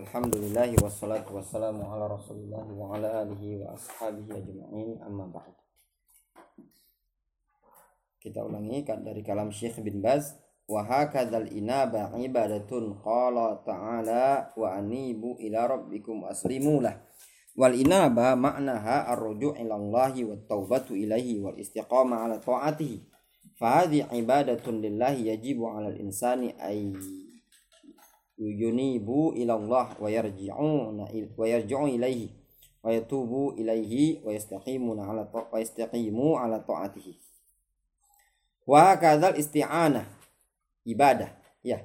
Alhamdulillahi wassalatu wassalamu ala rasulillahi wa ala alihi wa ashabihi ajma'in, amma ba'd. Kita ulangi dari kalam Syekh bin Baz. Wa hakadzal inaba ibadatun qala ta'ala wa anibu ila rabbikum aslimu lah. Wal inaba ma'naha ar-ruju' ila Allahi wat taubatu ilaihi wal istiqamah ala ta'atihi. Fa hadhi ibadatun lillahi yajibu 'ala al-insani ay yunibu ila Allah wa yarji'u ilaihi wa yatubu ilaihi wa yastaqimu ala ta'atihi. Wa kadzal isti'anah ibadah, ya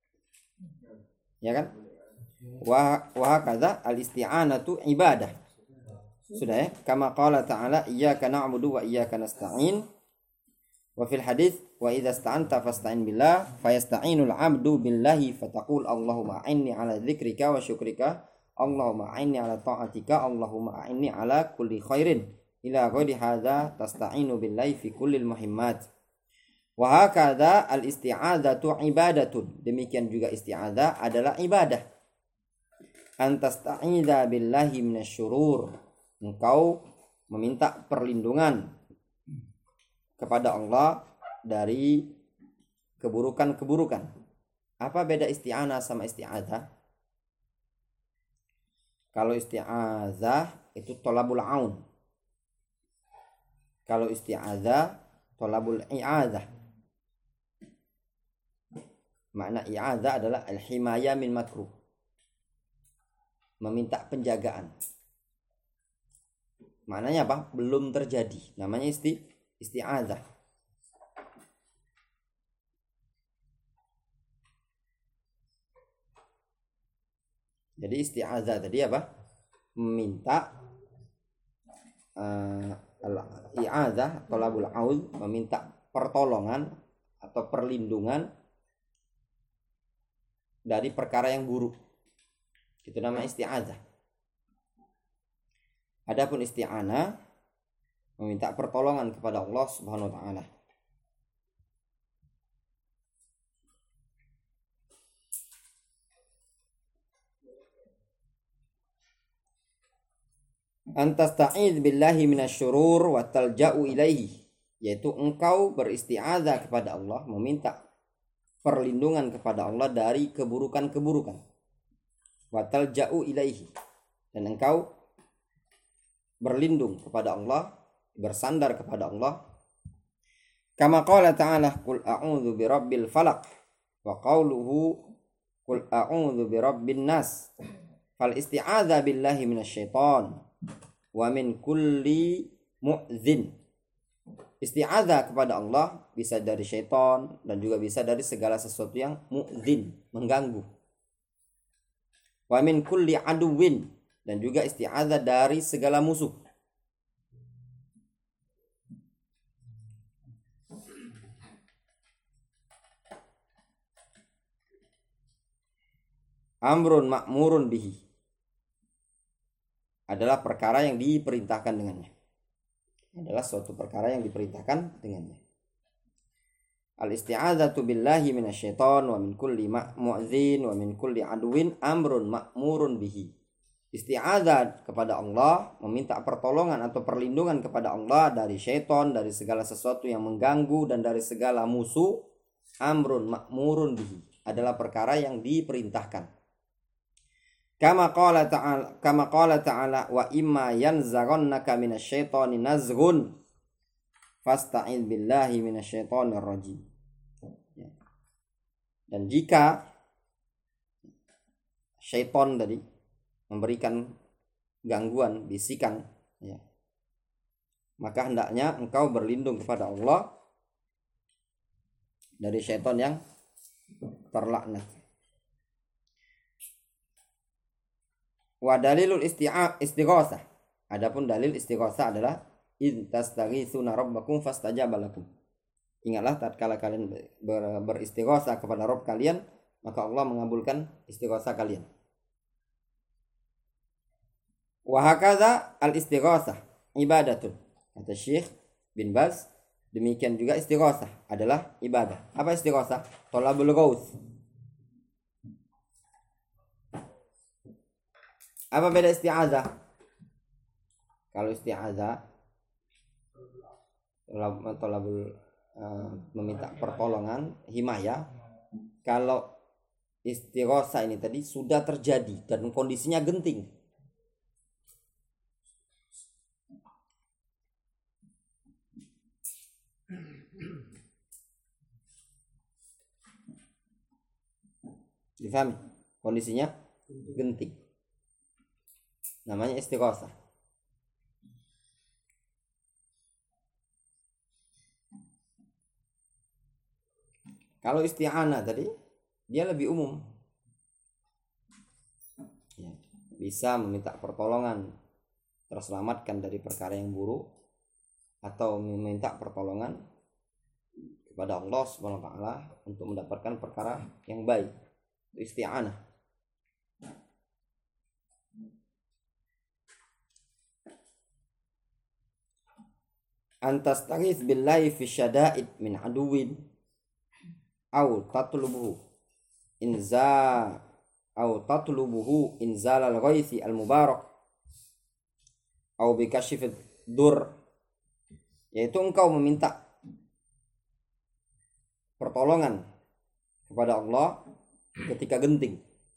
kan? Wa kadza al isti'anatu ibadah. Sudah ya? Kama qala ta'ala iyyaka na'budu wa iyyaka nasta'in. Wa fil hadits wa idza ista'anta fasta'in billah fayasta'inul 'abdu billahi fataqul Allahumma a'inni 'ala dzikrika wa syukrika Allahumma a'inni 'ala ta'atika Allahumma a'inni 'ala kulli khairin ila ghairi hadza tasta'inu billahi fi kullil muhimmat. Wa hakadha al isti'adzatu ibadatun. Demikian juga isti'adzah adalah ibadah. Antasta'idza billahi minasyurur. Engkau meminta perlindungan kepada Allah dari keburukan-keburukan. Apa beda isti'anah sama isti'adzah? Kalau isti'adzah itu tolabul aun. Kalau isti'adzah tolabul i'adzah. Makna i'adzah adalah al-himayah min makruh. Meminta penjagaan. Maknanya apa? Belum terjadi. Namanya isti'adzah. Jadi isti'adzah tadi apa? Meminta i'adzah, tolabul auz, meminta pertolongan atau perlindungan dari perkara yang buruk. Itu namanya isti'adzah. Adapun isti'anah meminta pertolongan kepada Allah Subhanahu wa taala. Antasta'idz billahi minasyurur wa talja'u ilaihi, yaitu engkau beristi'adzah kepada Allah, meminta perlindungan kepada Allah dari keburukan-keburukan. Wa talja'u ilaihi, dan engkau berlindung kepada Allah, bersandar kepada Allah. Kama qala ta'ala qul a'udzu birabbil falaq wa qawluhu qul a'udzu birabbin nas. Fal isti'adzah billahi minasyaiton wa min kulli mu'dzin. Isti'adzah kepada Allah bisa dari syaitan dan juga bisa dari segala sesuatu yang mu'dzin, mengganggu. Wa min kulli aduwin, dan juga isti'adzah dari segala musuh. Amrun ma'murun bihi, adalah perkara yang diperintahkan dengannya. Adalah suatu perkara yang diperintahkan dengannya. Al-isti'adzatu billahi minasyaiton wa min kulli mu'dzin wa min kulli aduwin amrun ma'murun bihi. Isti'adzah kepada Allah, meminta pertolongan atau perlindungan kepada Allah dari syaitan, dari segala sesuatu yang mengganggu dan dari segala musuh. Amrun ma'murun bihi, adalah perkara yang diperintahkan. Kama qala ta'ala wa imma yanzaghannaka minasyaitoni nazghun fasta'idz billahi minasyaitonir rajim. Dan jika syaitan tadi memberikan gangguan, bisikan, ya, maka hendaknya engkau berlindung kepada Allah dari syaitan yang terlaknat. Wa dalilul istighosah. Adapun dalil istighosah adalah id tastaghitsuna rabbakum fastajaba lakum. Ingatlah tatkala kalian beristighosah kepada Rabb kalian, maka Allah mengabulkan istighosah kalian. Wa hakadza al istighosah ibadatun. Kata Syekh bin Baz, demikian juga istighosah adalah ibadah. Apa istighosah? Thalabul ghauts. Apa beda isti'adzah? Kalau isti'adzah tolabul meminta pertolongan, himayah. Kalau istighosa ini tadi sudah terjadi dan kondisinya genting. Difahami? Kondisinya genting. Namanya istighosa. Kalau isti'anah tadi dia lebih umum. Ya, bisa meminta pertolongan terselamatkan dari perkara yang buruk atau meminta pertolongan kepada Allah Subhanahu wa taala untuk mendapatkan perkara yang baik. Isti'anah. Antastaghits billahi fi syada'id min aduwin au tatlubuhu inzal al-ghaithi al-mubarak au bikashfid dur, yaitu engkau meminta pertolongan kepada Allah ketika genting,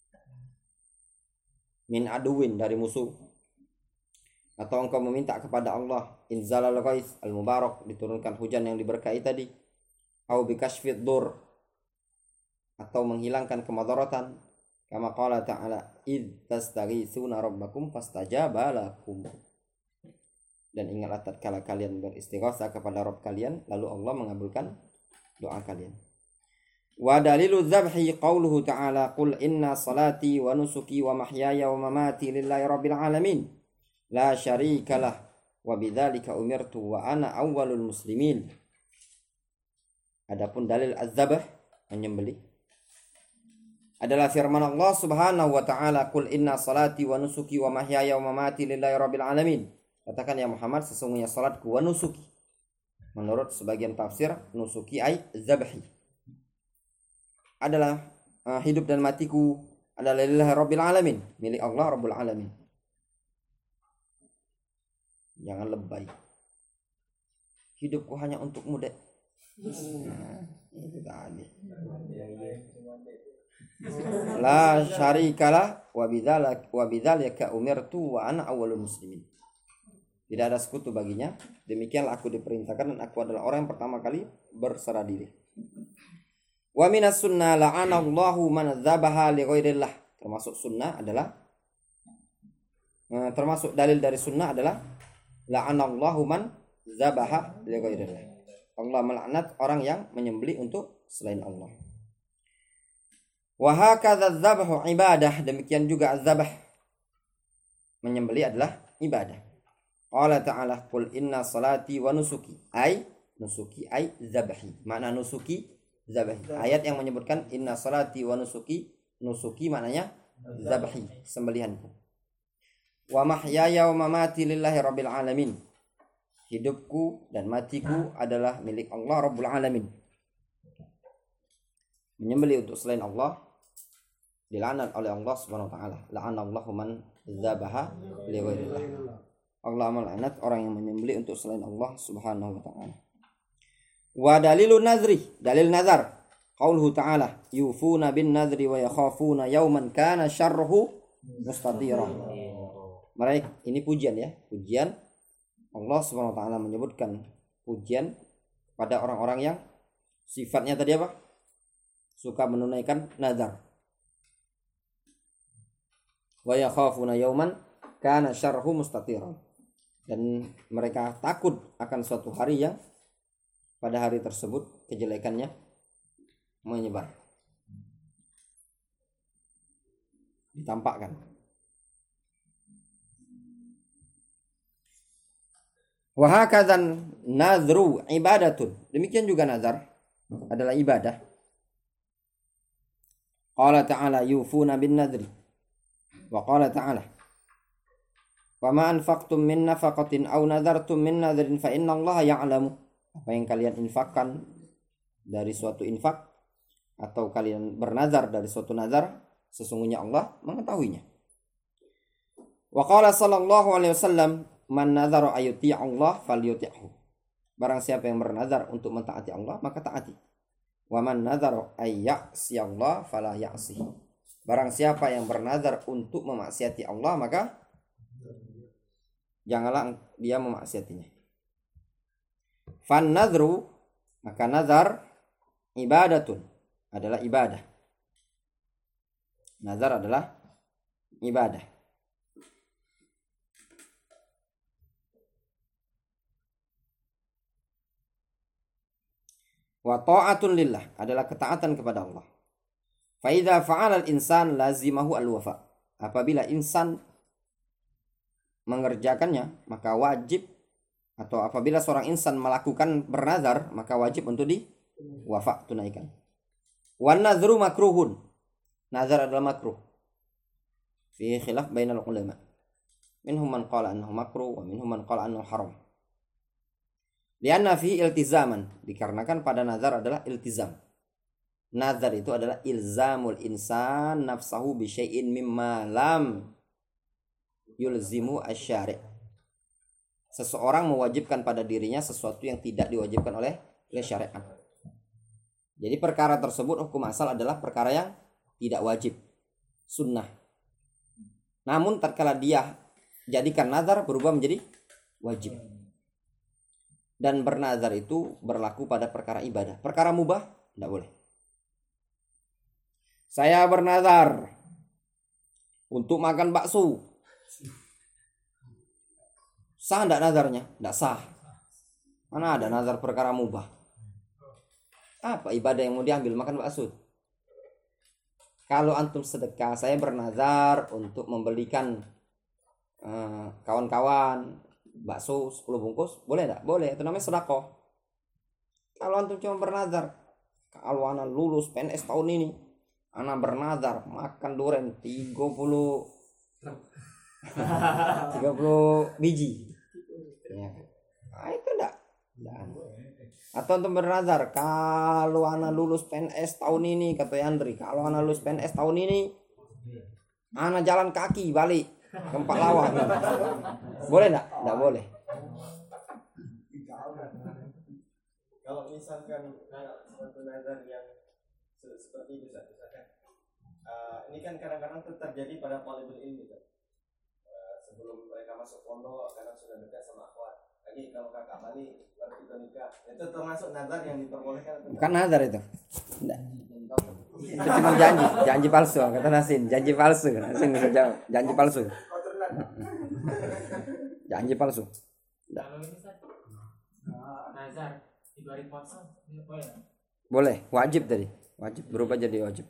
min aduwin dari musuh, atau engkau meminta kepada Allah inzal al-ghaith al-mubarak, diturunkan hujan yang diberkahi tadi, au bikashfid dur, atau menghilangkan kemadaratan, kama qala ta'ala id tastaghitsuna rabbakum fastajaba lakum. Dan ingatlah tatkala kalian beristighatsah kepada Rabb kalian lalu Allah mengabulkan doa kalian. Wa dalilu dzabhi qauluhu ta'ala qul inna salati wa nusuki wa mahyaya wa mamati lillahi rabbil alamin la syarikalah wa bidzalika umirtu wa ana awwalul muslimin. Adapun dalil az-zabh, menyembelih, adalah firman Allah Subhanahu wa taala, qul inna salati wa nusuki wa mahyaya wa mamati lillahi rabbil alamin. Katakan ya Muhammad, sesungguhnya salatku wa nusuki. Menurut sebagian tafsir, nusuki ay zabhi, adalah hidup dan matiku adalah lillahi rabbil alamin, milik Allah rabbul alamin. Jangan lebay. Hidupku hanya untukmu, Dek. Nah, itu tadi. La syarikalah wa bidzalika umirtu wa ana awwalul muslimin. Tidak ada sekutu baginya, demikianlah aku diperintahkan dan aku adalah orang yang pertama kali berserah diri. Wa minas sunnah la'anallahu man dzabaha li ghairillah. Termasuk sunnah adalah termasuk dalil dari sunnah adalah la'anallahu man dzabaha li ghairillah. Allah melaknat orang yang menyembelih untuk selain Allah. Wa hakadza dzabhu ibadah, demikian juga az-zabh, menyembelih adalah ibadah. Qala ta'ala qul inna salati wa nusuki ay zabhi. Makna nusuki zabhi. Ayat yang menyebutkan inna salati wa nusuki, nusuki maknanya zabhi, sembelihanku. Wa mahyaya wa mamati lillahi rabbil alamin. Hidupku dan matiku adalah milik Allah rabbul alamin. Menyembelih untuk selain Allah dilaknat oleh Allah Subhanahu wa taala. La'anallahu man dzabaha li ghairillah. Allah melaknat orang yang menyembelih untuk selain Allah Subhanahu wa taala. Wa dalilun nazri, dalil nazar, qauluhu ta'ala yufuna bin nadri wa yakhafuna yawman kana syarruhu mustatira. Mereka, ini pujian ya, pujian Allah Subhanahu wa taala menyebutkan pujian pada orang-orang yang sifatnya tadi apa? Suka menunaikan nazar. Wa yakhafuna yawman kana syarruhu mustatira. Dan mereka takut akan suatu hari yang pada hari tersebut kejelekannya menyebar, ditampakkan. Wa hakadzan nadhru ibadatun, demikian juga nazar adalah ibadah. Qala ta'ala yufuna bin nadri. Wa qala ta'ala wa ma anfaqtum min nafaqatin aw nadartum min nadrin fa innallaha ya'lamu. Apa yang kalian infakkan dari suatu infak atau kalian bernazar dari suatu nazar, sesungguhnya Allah mengetahuinya. Wa qala sallallahu alaihi wasallam, man nadhara ayuti Allah falyuti'hu. Barang siapa yang bernazar untuk mentaati Allah, maka taati. Wa man nadhara ayya'si Allah fala ya'sihi. Barang siapa yang bernazar untuk memaksiati Allah, maka janganlah dia memaksiatinya. Fan nadhru, maka nazar ibadatun, adalah ibadah. Nazar adalah ibadah. Wa ta'atun lillah, adalah ketaatan kepada Allah. Fa idza fa'ala al-insan lazimahu al-wafa. Apabila insan mengerjakannya, maka wajib, atau apabila seorang insan melakukan bernazar, maka wajib untuk wafa, tunaikan. Wan nadhru makruhun. Nazar adalah makruh. Fi khilaf bainal ulama. Minhum man qala annahu makruh wa minhum man qala annahu haram. Lianna fi iltizaman, dikarenakan pada nazar adalah iltizam. Nazar itu adalah ilzamul insan nafsahu bi syai'in mimma lam yulzimu asy-syari'. Seseorang mewajibkan pada dirinya sesuatu yang tidak diwajibkan oleh syariat. Jadi perkara tersebut hukum asal adalah perkara yang tidak wajib, sunnah. Namun tatkala dia jadikan nazar, berubah menjadi wajib. Dan bernazar itu berlaku pada perkara ibadah. Perkara mubah tidak boleh. Saya bernazar untuk makan bakso. Sah tidak nazarnya? Tidak sah. Mana ada nazar perkara mubah? Apa ibadah yang mau diambil, makan bakso? Kalau antum sedekah, saya bernazar untuk membelikan kawan-kawan bakso 10 bungkus, boleh enggak? Boleh, itu namanya sedekah. Kalau antum cuma bernazar, kalau anak lulus PNS tahun ini, anak bernazar makan durian 30 biji. Ya. Nah, itu enggak. Atau untuk bernazar, kalau anak lulus PNS tahun ini, kata Yandri, kalau anak lulus PNS tahun ini, anak jalan kaki balik ke Pahlawan. Boleh enggak? Enggak boleh. Kalau misalkan suatu nazar yang seperti itu, misalkan ini kan kadang-kadang terjadi pada talibul ilmi, sebelum mereka masuk pondok, kadang sudah dekat sama akhwat. Lagi kalau kakak balik baru kita nikah, itu termasuk nazar yang diperbolehkan? Bukan nazar itu. Enggak. Itu cuma janji palsu, kata Nasin, janji palsu. Nasin bisa jawab, janji palsu. Janji palsu. Kalau nazar di hari puasa boleh? Boleh, wajib tadi. Wajib berubah jadi wajib.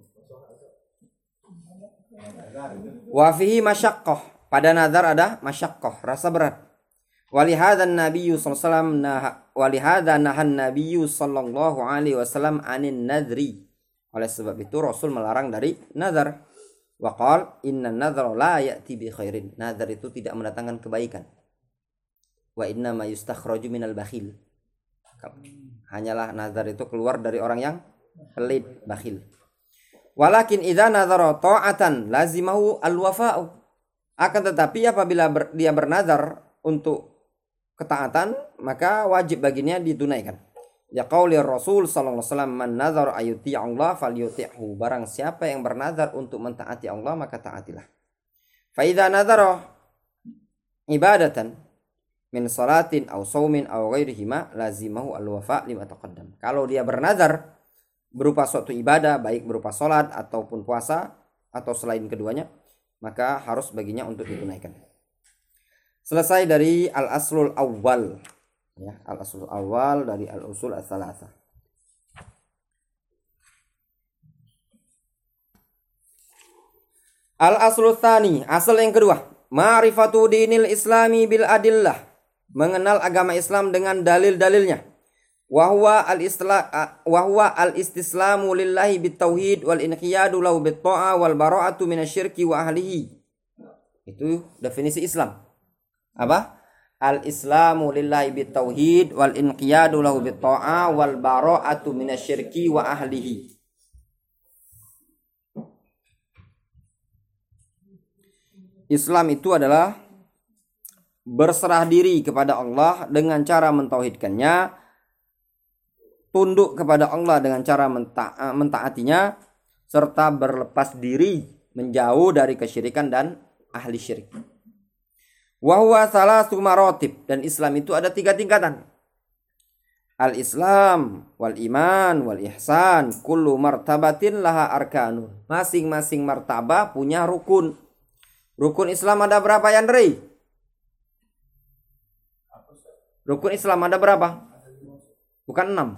Wa fihi masyaqqah. Pada nazar ada masyaqqah, rasa berat. Walihadzan nabiyyu sallallahu nahan nabiyyu sallallahu alaihi wasallam anin nadri. Oleh sebab itu Rasul melarang dari nazar. Wa qala inna nadhara la ya'ti bi khairin. Nazar itu tidak mendatangkan kebaikan. Wa inna ma yustakhraju minal bakhil. Hanyalah nazar itu keluar dari orang yang pelit, bakhil. Walakin idza nadhara ta'atan lazimahu al-wafa'u. Akan tetapi apabila dia bernazar untuk ketaatan, maka wajib baginya ditunaikan. Ya qauli Rasul sallallahu alaihi wasallam, man nazara ayuti Allah falyuti'hu. Barang siapa yang bernazar untuk mentaati Allah, maka taatilah. Fa idza nazara ibadatan min salatin aw shaumin aw ghairihima lazimahu al-wafa' lima taqaddam. Kalau dia bernazar berupa suatu ibadah, baik berupa salat ataupun puasa atau selain keduanya, maka harus baginya untuk ditunaikan. Selesai dari al-aslul awal, ya, al-aslul awal dari al-usul ats-tsalatsah. Al-aslul tsani, asal yang kedua, ma'rifatu dinil islami bil adillah, mengenal agama Islam dengan dalil-dalilnya. Wa huwa al-istislamu lillahi bit tauhid wal inqiyadu lahu bit ta'ah wal bara'atu minasyirki wa ahlihi. Itu definisi Islam. Apa? Al-islamu lillahi bit tauhid wal inqiyadu lahu bit ta'ah wal bara'atu minasyirki wa ahlihi. Islam itu adalah berserah diri kepada Allah dengan cara mentauhidkannya, tunduk kepada Allah dengan cara mentaatinya, serta berlepas diri menjauh dari kesyirikan dan ahli syirik. Wa huwa salasu maratib, dan Islam itu ada 3 tingkatan. Al-Islam wal iman wal ihsan kullu martabatin laha arkanun. Masing-masing martabah punya rukun. Rukun Islam ada berapa, Yandri? Rukun Islam ada berapa? Bukan 6.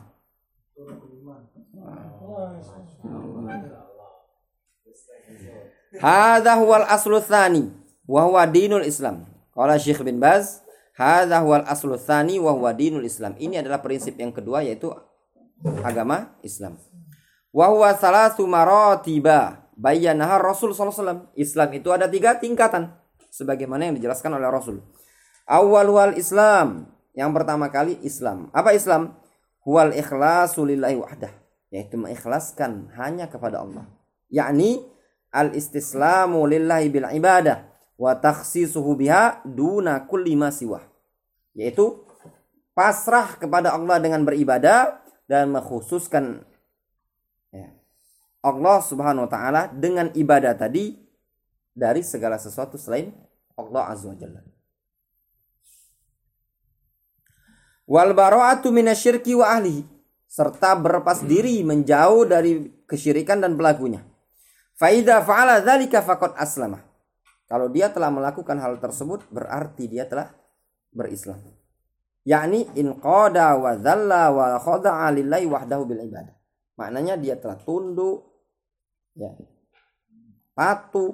Hadza huwal aslu tsani wa huwa dinul Islam. Qala Syekh bin Baz, hadza huwal aslu tsani wa huwa dinul Islam. Ini adalah prinsip yang kedua, yaitu agama Islam. Wa huwa salasu maratiba bayyanaha Rasul sallallahu alaihi wasallam. Islam itu ada 3 tingkatan sebagaimana yang dijelaskan oleh Rasul. Awwal wal Islam, yang pertama kali Islam. Apa Islam? Huwal ikhlasu lillahi wahdah, yaitu mengikhlaskan hanya kepada Allah. Yakni al-istislamu lillahi bil ibadah wa takhsisuhu biha duna kulli ma siwah, yaitu pasrah kepada Allah dengan beribadah dan mengkhususkan Allah Subhanahu wa taala dengan ibadah tadi dari segala sesuatu selain Allah Azza wa Jalla. Wal bara'atu minasyirki wa ahlihi, serta berlepas diri menjauh dari kesyirikan dan pelakunya. Fa idza fa'ala dzalika faqad aslama. Kalau dia telah melakukan hal tersebut berarti dia telah berislam. Yakni inqada wa dzalla wa khada'a lillahi wahdahu bil ibadah. Maknanya dia telah tunduk, ya, patuh,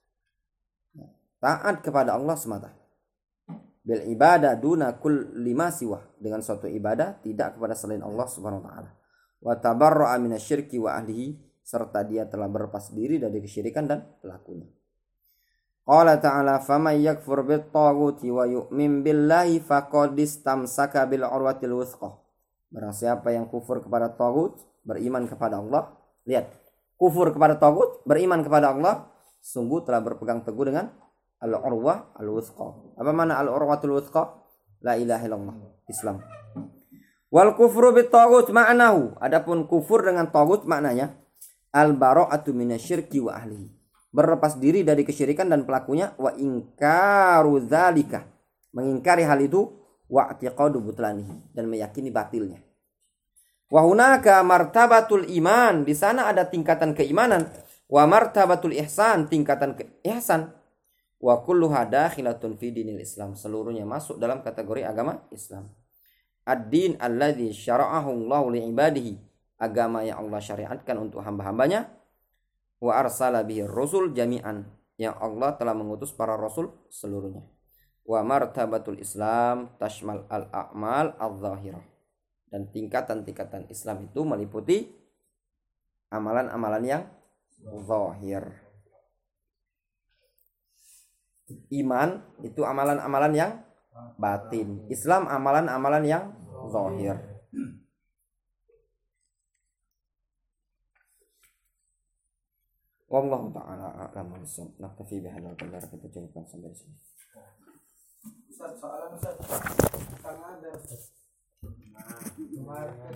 taat kepada Allah semata. Bil ibadah duna kulli ma siwah, dengan suatu ibadah tidak kepada selain Allah Subhanahu wa taala. Wa tabarra'a minasyirki wa ahlihi, serta dia telah berlepas diri dari kesyirikan dan pelakunya. Qala ta'ala faman yakfur bit taghuti wa yu'min billahi faqad istamsaka bil urwatil wuthqa. Barang siapa yang kufur kepada taghut, beriman kepada Allah. Lihat, kufur kepada taghut, beriman kepada Allah, sungguh telah berpegang teguh dengan al-urwah al-wuthqa. Apa makna al-urwatul wuthqa? La ilaha illallah, Islam. Wal kufru bit taghut ma'nahu, adapun kufur dengan taghut maknanya al-bara'atu minasyirki wa ahlihi, berlepas diri dari kesyirikan dan pelakunya, wa ingkaru dzalika, mengingkari hal itu, wa i'tiqadu butlanihi, dan meyakini batilnya. Wa hunaka martabatul iman, di sana ada tingkatan keimanan, wa martabatul ihsan, tingkatan ihsan. Wa kulluha dakhilatun fi dinil Islam, seluruhnya masuk dalam kategori agama Islam. Ad-din alladzi syara'ahu Allahu li ibadihi, agama yang Allah syariatkan untuk hamba-hambanya. Wa arsala bihi rusul jami'an, yang Allah telah mengutus para rasul seluruhnya. Wa martabatul Islam tashmal al-a'mal al-zahirah, dan tingkatan-tingkatan Islam itu meliputi amalan-amalan yang zahir. Iman itu amalan-amalan yang batin, Islam amalan-amalan yang zahir. Wallahu ta'ala a'lam bishawab. Naktafi bihadzal qadar, kita cukupkan sampai di sini. Ustaz, soalan Ustaz. Karena ada Ustaz.